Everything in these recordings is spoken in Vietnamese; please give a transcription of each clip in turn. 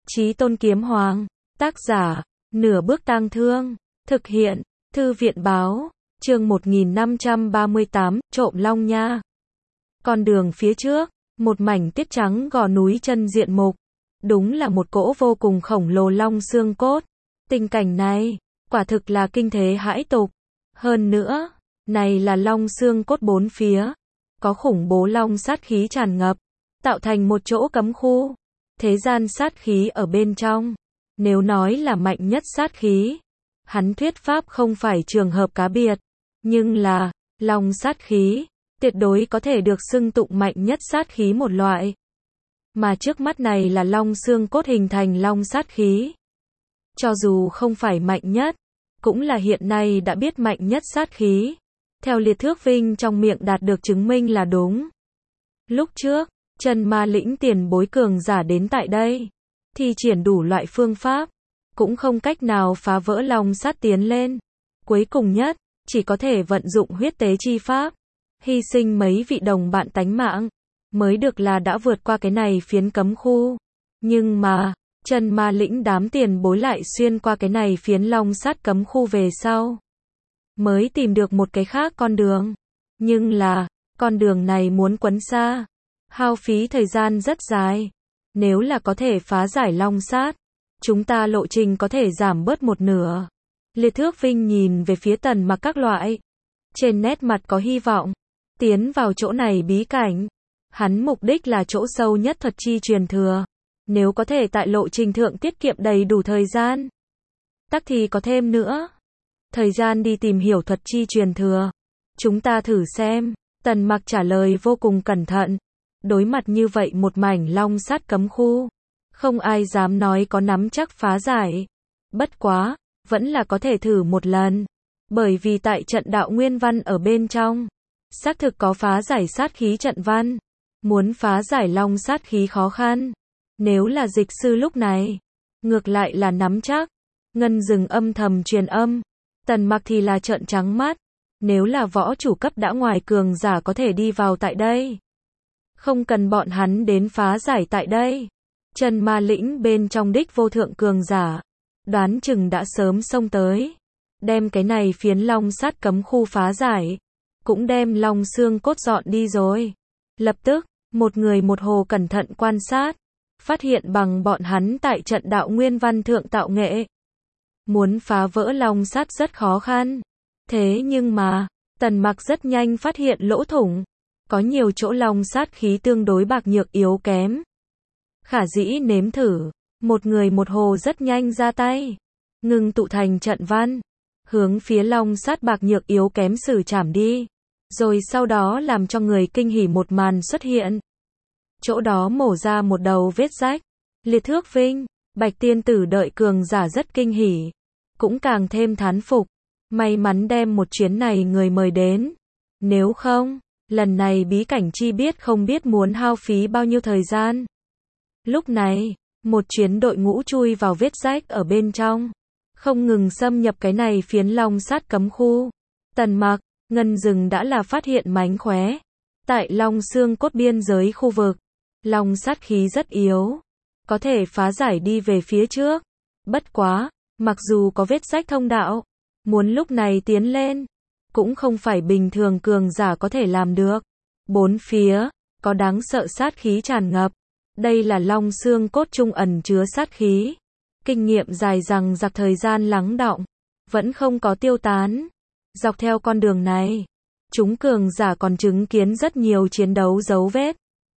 Chí Tôn Kiếm Hoàng, tác giả, Nửa Bước Tang Thương, thực hiện, Thư viện báo, chương 1538, trộm long nha. Con đường phía trước, một mảnh tuyết trắng gò núi chân diện mục, đúng là một cỗ vô cùng khổng lồ long xương cốt. Tình cảnh này, quả thực là kinh thế hãi tục. Hơn nữa, này là long xương cốt bốn phía, có khủng bố long sát khí tràn ngập, tạo thành một chỗ cấm khu. Thế gian sát khí ở bên trong, nếu nói là mạnh nhất sát khí, hắn thuyết pháp không phải trường hợp cá biệt, nhưng là, long sát khí, tuyệt đối có thể được xưng tụng mạnh nhất sát khí một loại. Mà trước mắt này là long xương cốt hình thành long sát khí. Cho dù không phải mạnh nhất, cũng là hiện nay đã biết mạnh nhất sát khí. Theo Liệt Thước Vinh trong miệng đạt được chứng minh là đúng. Lúc trước, Chân Ma Lĩnh tiền bối cường giả đến tại đây, thi triển đủ loại phương pháp, cũng không cách nào phá vỡ long sát tiến lên. Cuối cùng nhất, chỉ có thể vận dụng huyết tế chi pháp, hy sinh mấy vị đồng bạn tánh mạng, mới được là đã vượt qua cái này phiến cấm khu. Nhưng mà, Chân Ma Lĩnh đám tiền bối lại xuyên qua cái này phiến long sát cấm khu về sau, mới tìm được một cái khác con đường. Nhưng là, con đường này muốn quấn xa, hao phí thời gian rất dài. Nếu là có thể phá giải long sát, chúng ta lộ trình có thể giảm bớt một nửa. Liệt Thước Vinh nhìn về phía Tần Mặc các loại, trên nét mặt có hy vọng, tiến vào chỗ này bí cảnh. Hắn mục đích là chỗ sâu nhất thuật chi truyền thừa. Nếu có thể tại lộ trình thượng tiết kiệm đầy đủ thời gian, tắc thì có thêm nữa thời gian đi tìm hiểu thuật chi truyền thừa. Chúng ta thử xem. Tần Mặc trả lời vô cùng cẩn thận. Đối mặt như vậy một mảnh long sát cấm khu, không ai dám nói có nắm chắc phá giải. Bất quá, vẫn là có thể thử một lần. Bởi vì tại trận đạo nguyên văn ở bên trong, xác thực có phá giải sát khí trận văn. Muốn phá giải long sát khí khó khăn. Nếu là dịch sư lúc này, ngược lại là nắm chắc. Ngân Dừng âm thầm truyền âm. Tần Mặc thì là trợn trắng mắt. Nếu là võ chủ cấp đã ngoài cường giả có thể đi vào tại đây, không cần bọn hắn đến phá giải tại đây. Chân Ma Lĩnh bên trong đích vô thượng cường giả, đoán chừng đã sớm xông tới, đem cái này phiến long sát cấm khu phá giải, cũng đem long xương cốt dọn đi rồi. Lập tức, một người một hồ cẩn thận quan sát, phát hiện bằng bọn hắn tại trận đạo nguyên văn thượng tạo nghệ, muốn phá vỡ long sát rất khó khăn. Thế nhưng mà, Tần Mặc rất nhanh phát hiện lỗ thủng. Có nhiều chỗ long sát khí tương đối bạc nhược yếu kém. Khả dĩ nếm thử. Một người một hồ rất nhanh ra tay, ngừng tụ thành trận văn, hướng phía long sát bạc nhược yếu kém xử trảm đi. Rồi sau đó làm cho người kinh hỉ một màn xuất hiện. Chỗ đó mổ ra một đầu vết rách. Liệt Thước Vinh, Bạch Tiên Tử đợi cường giả rất kinh hỉ, cũng càng thêm thán phục. May mắn đem một chuyến này người mời đến. Nếu không, lần này bí cảnh chi biết không biết muốn hao phí bao nhiêu thời gian. Lúc này, một chuyến đội ngũ chui vào vết rách ở bên trong, không ngừng xâm nhập cái này phiến long sát cấm khu. Tần Mặc, Ngân Dừng đã là phát hiện mánh khóe. Tại long xương cốt biên giới khu vực, long sát khí rất yếu, có thể phá giải đi về phía trước. Bất quá, mặc dù có vết rách thông đạo, muốn lúc này tiến lên, cũng không phải bình thường cường giả có thể làm được. Bốn phía, có đáng sợ sát khí tràn ngập. Đây là long xương cốt trung ẩn chứa sát khí. Kinh nghiệm dài rằng giặc thời gian lắng đọng, vẫn không có tiêu tán. Dọc theo con đường này, chúng cường giả còn chứng kiến rất nhiều chiến đấu dấu vết.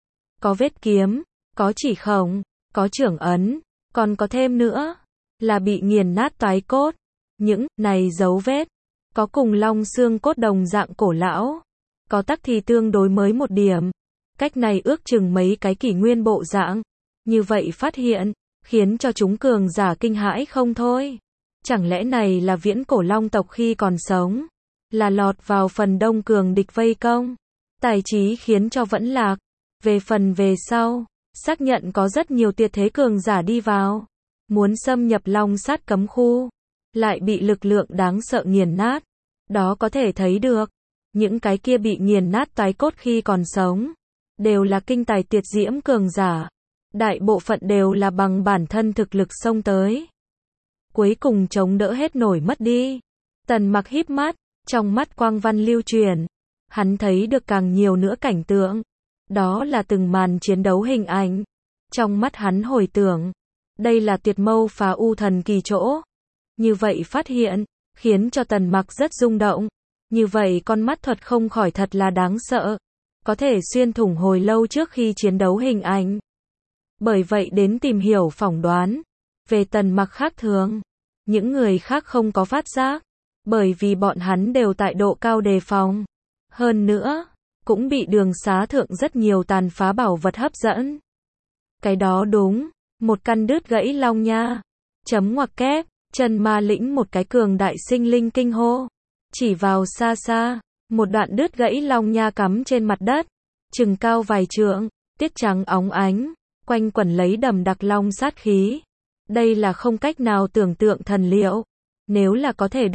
Có vết kiếm, có chỉ khổng, có chưởng ấn, còn có thêm nữa, là bị nghiền nát toái cốt. Những này dấu vết, có cùng long xương cốt đồng dạng cổ lão, có tắc thì tương đối mới một điểm. Cách này ước chừng mấy cái kỷ nguyên bộ dạng. Như vậy phát hiện, khiến cho chúng cường giả kinh hãi không thôi. Chẳng lẽ này là viễn cổ long tộc khi còn sống, là lọt vào phần đông cường địch vây công, tài trí khiến cho vẫn lạc. Về phần về sau, xác nhận có rất nhiều tuyệt thế cường giả đi vào, muốn xâm nhập long sát cấm khu, lại bị lực lượng đáng sợ nghiền nát. Đó có thể thấy được, những cái kia bị nghiền nát toái cốt khi còn sống, đều là kinh tài tuyệt diễm cường giả. đại bộ phận đều là bằng bản thân thực lực xông tới. Cuối cùng chống đỡ hết nổi mất đi. Tần Mặc híp mắt, trong mắt quang văn lưu chuyển. Hắn thấy được càng nhiều nữa cảnh tượng. Đó là từng màn chiến đấu hình ảnh. Trong mắt hắn hồi tưởng. Đây là tuyệt mâu phá u thần kỳ chỗ. Như vậy phát hiện, khiến cho Tần Mặc rất rung động. Như vậy con mắt thuật không khỏi thật là đáng sợ. Có thể xuyên thủng hồi lâu trước khi chiến đấu hình ảnh. Bởi vậy đến tìm hiểu phỏng đoán. Về Tần Mặc khác thường. Những người khác không có phát giác. Bởi vì bọn hắn đều tại độ cao đề phòng. Hơn nữa, cũng bị đường xá thượng rất nhiều tàn phá bảo vật hấp dẫn. Cái đó đúng, một căn đứt gãy long nha. Chấm ngoặc kép, Trần Ma Lĩnh một cái cường đại sinh linh kinh hô. Chỉ vào xa xa, một đoạn đứt gãy long nha cắm trên mặt đất. Chừng cao vài trượng, tiết trắng óng ánh, quanh quẩn lấy đầm đặc long sát khí. Đây là không cách nào tưởng tượng thần liệu. Nếu là có thể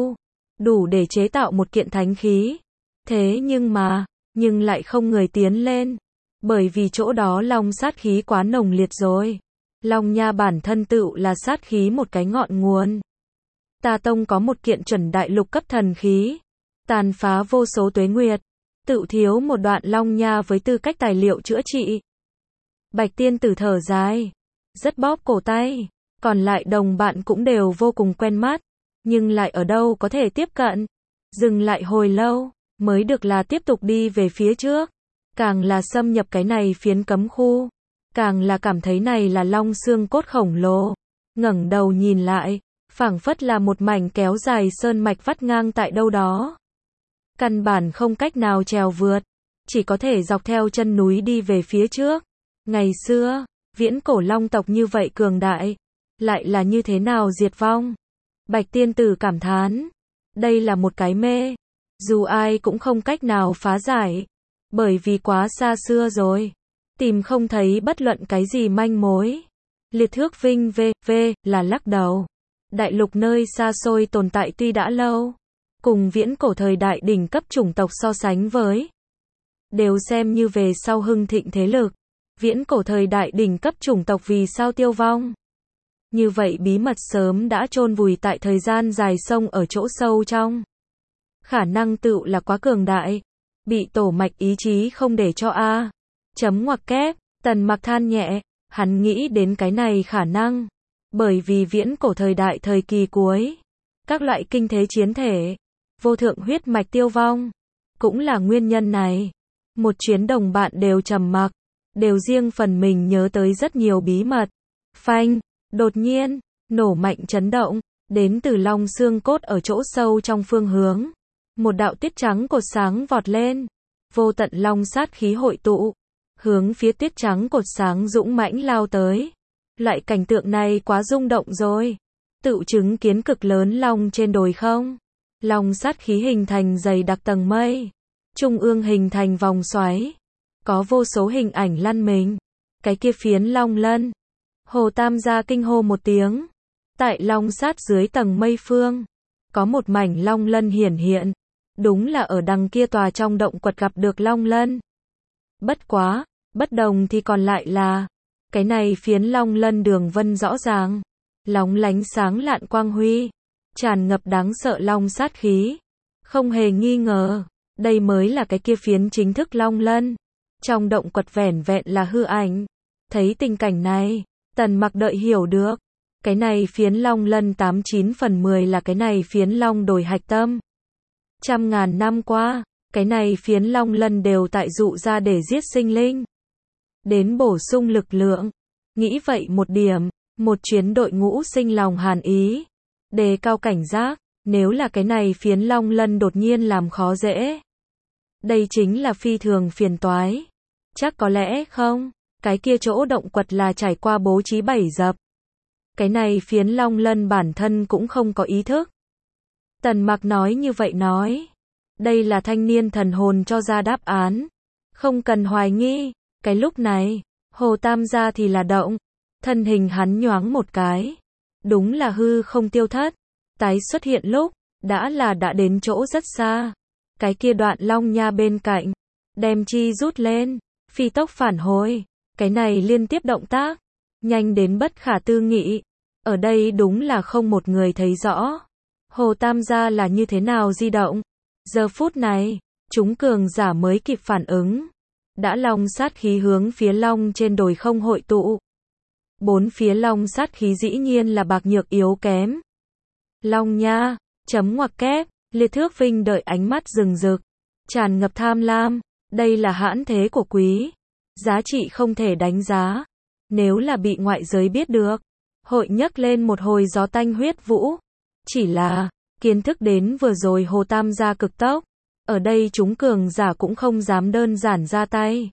đủ để chế tạo một kiện thánh khí. Thế nhưng lại không người tiến lên. Bởi vì chỗ đó long sát khí quá nồng liệt rồi. Long nha bản thân tựu là sát khí một cái ngọn nguồn. Ta tông có một kiện chuẩn đại lục cấp thần khí. Tàn phá vô số tuế nguyệt. Tựu thiếu một đoạn long nha với tư cách tài liệu chữa trị. Bạch tiên tử thở dài. Rất bóp cổ tay. Còn lại đồng bạn cũng đều vô cùng quen mắt. Nhưng lại ở đâu có thể tiếp cận. Dừng lại hồi lâu. Mới được là tiếp tục đi về phía trước. Càng là xâm nhập cái này phiến cấm khu. Càng là cảm thấy này là long xương cốt khổng lồ. Ngẩng đầu nhìn lại. Phảng phất là một mảnh kéo dài sơn mạch vắt ngang tại đâu đó. Căn bản không cách nào trèo vượt. Chỉ có thể dọc theo chân núi đi về phía trước. Ngày xưa, viễn cổ long tộc như vậy cường đại. Lại là như thế nào diệt vong? Bạch tiên tử cảm thán. Đây là một cái mê. Dù ai cũng không cách nào phá giải. Bởi vì quá xa xưa rồi. Tìm không thấy bất luận cái gì manh mối. Liệt thước vinh v là lắc đầu. Đại lục nơi xa xôi tồn tại tuy đã lâu. Cùng viễn cổ thời đại đỉnh cấp chủng tộc so sánh với. Đều xem như về sau hưng thịnh thế lực. Viễn cổ thời đại đỉnh cấp chủng tộc vì sao tiêu vong? Như vậy bí mật sớm đã chôn vùi tại thời gian dài sông ở chỗ sâu trong. Khả năng tựu là quá cường đại. Bị tổ mạch ý chí không để cho a. Chấm ngoặc kép, Tần Mặc than nhẹ. Hắn nghĩ đến cái này khả năng. Bởi vì viễn cổ thời đại thời kỳ cuối. Các loại kinh thế chiến thể. Vô thượng huyết mạch tiêu vong. Cũng là nguyên nhân này. Một chuyến đồng bạn đều trầm mặc. Đều riêng phần mình nhớ tới rất nhiều bí mật. Phanh, đột nhiên, nổ mạnh chấn động. Đến từ long xương cốt ở chỗ sâu trong phương hướng. Một đạo tiết trắng cột sáng vọt lên. Vô tận long sát khí hội tụ. Hướng phía tiết trắng cột sáng dũng mãnh lao tới. Loại cảnh tượng này quá rung động rồi. Tự chứng kiến cực lớn long trên đồi không. Long sát khí hình thành dày đặc tầng mây. Trung ương hình thành vòng xoáy. Có vô số hình ảnh lăn mình. Cái kia phiến long lân. Hồ Tam gia kinh hô một tiếng. Tại long sát dưới tầng mây phương. Có một mảnh long lân hiển hiện. Đúng là ở đằng kia tòa trong động quật gặp được long lân. Bất quá, bất đồng thì còn lại là. Cái này phiến long lân đường vân rõ ràng. Lóng lánh sáng lạn quang huy. Tràn ngập đáng sợ long sát khí. Không hề nghi ngờ. Đây mới là cái kia phiến chính thức long lân. Trong động quật vẻn vẹn là hư ảnh. Thấy tình cảnh này, Tần Mặc đợi hiểu được. Cái này phiến long lân 89 phần 10 là cái này phiến long đồi hạch tâm. Trăm ngàn năm qua, cái này phiến long lân đều tại dụ ra để giết sinh linh. Đến bổ sung lực lượng. Nghĩ vậy một điểm, một chuyến đội ngũ sinh lòng hàn ý. Đề cao cảnh giác, nếu là cái này phiến long lân đột nhiên làm khó dễ. Đây chính là phi thường phiền toái. Chắc có lẽ không, cái kia chỗ động quật là trải qua bố trí 7 dập. Cái này phiến long lân bản thân cũng không có ý thức. Tần Mặc nói như vậy nói. Đây là thanh niên thần hồn cho ra đáp án. Không cần hoài nghi. Cái lúc này, Hồ Tam gia thì là động. Thân hình hắn nhoáng một cái. Đúng là hư không tiêu thất. Tái xuất hiện lúc, đã đến chỗ rất xa. Cái kia đoạn long nha bên cạnh. Đem chi rút lên. Phi tốc phản hồi. Cái này liên tiếp động tác, nhanh đến bất khả tư nghị. Ở đây đúng là không một người thấy rõ. Hồ Tam gia là như thế nào di động. Giờ phút này, chúng cường giả mới kịp phản ứng. Đã long sát khí hướng phía long trên đồi không hội tụ. Bốn phía long sát khí dĩ nhiên là bạc nhược yếu kém. Long nha, chấm ngoặc kép, Liệt Thước Vinh đợi ánh mắt rừng rực, tràn ngập tham lam, đây là hãn thế của quý, giá trị không thể đánh giá. Nếu là bị ngoại giới biết được, hội nhấc lên một hồi gió tanh huyết vũ. Chỉ là, kiến thức đến vừa rồi Hồ Tam gia cực tốc, ở đây chúng cường giả cũng không dám đơn giản ra tay.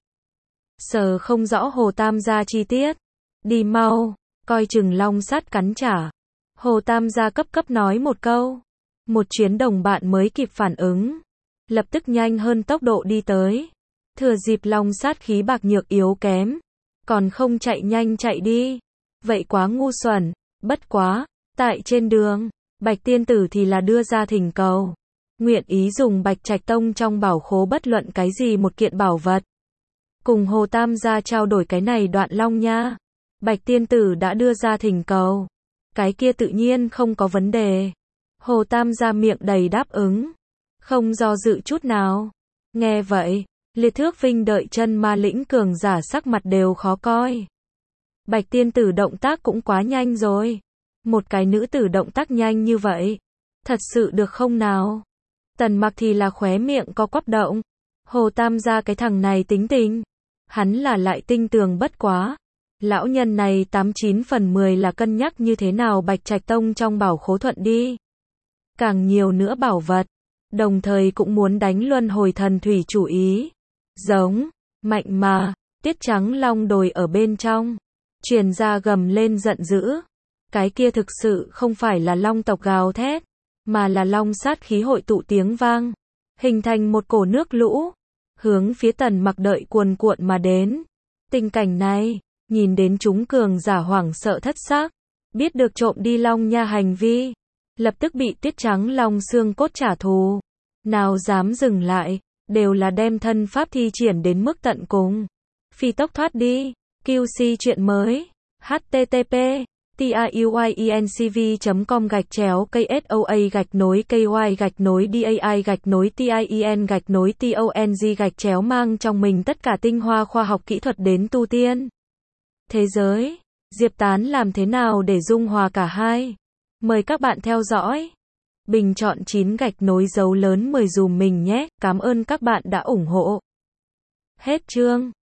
Sờ không rõ Hồ Tam gia chi tiết. Đi mau, coi chừng long sát cắn trả. Hồ Tam gia cấp cấp nói một câu. Một chuyến đồng bạn mới kịp phản ứng. Lập tức nhanh hơn tốc độ đi tới. Thừa dịp long sát khí bạc nhược yếu kém. Còn không chạy nhanh chạy đi. Vậy quá ngu xuẩn. Bất quá, tại trên đường, Bạch Tiên Tử thì là đưa ra thỉnh cầu. Nguyện ý dùng Bạch Trạch Tông trong bảo khố bất luận cái gì một kiện bảo vật. Cùng Hồ Tam gia trao đổi cái này đoạn long nha. Bạch Tiên Tử đã đưa ra thỉnh cầu. Cái kia tự nhiên không có vấn đề. Hồ Tam gia miệng đầy đáp ứng. Không do dự chút nào. Nghe vậy, Liệt Thước Vinh đợi chân ma lĩnh cường giả sắc mặt đều khó coi. Bạch Tiên Tử động tác cũng quá nhanh rồi. Một cái nữ tử động tác nhanh như vậy. Thật sự được không nào? Tần Mặc thì là khóe miệng có quắp động. Hồ Tam gia cái thằng này tính tình. Hắn là lại tinh tường bất quá. Lão nhân này 89 phần 10 là cân nhắc như thế nào Bạch Trạch Tông trong bảo khố thuận đi. Càng nhiều nữa bảo vật. Đồng thời cũng muốn đánh luân hồi thần thủy chủ ý. Giống, mạnh mà, Tiết Trắng Long đồi ở bên trong. Truyền ra gầm lên giận dữ. Cái kia thực sự không phải là long tộc gào thét. Mà là long sát khí hội tụ tiếng vang. Hình thành một cổ nước lũ. Hướng phía Tần Mặc đợi cuồn cuộn mà đến. Tình cảnh này, nhìn đến chúng cường giả hoảng sợ thất xác. Biết được trộm đi long nha hành vi. Lập tức bị Tiết Trắng Long xương cốt trả thù. Nào dám dừng lại, đều là đem thân pháp thi triển đến mức tận cùng. Phi tốc thoát đi. QC chuyện mới. http tiyuincv.com/ky-dai-dai-tien-tong-mang trong mình tất cả tinh hoa khoa học kỹ thuật đến tu tiên. Thế giới, Diệp Tán làm thế nào để dung hòa cả hai? Mời các bạn theo dõi. Bình chọn 9 gạch nối dấu lớn 10 dùm mình nhé. Cảm ơn các bạn đã ủng hộ. Hết chương.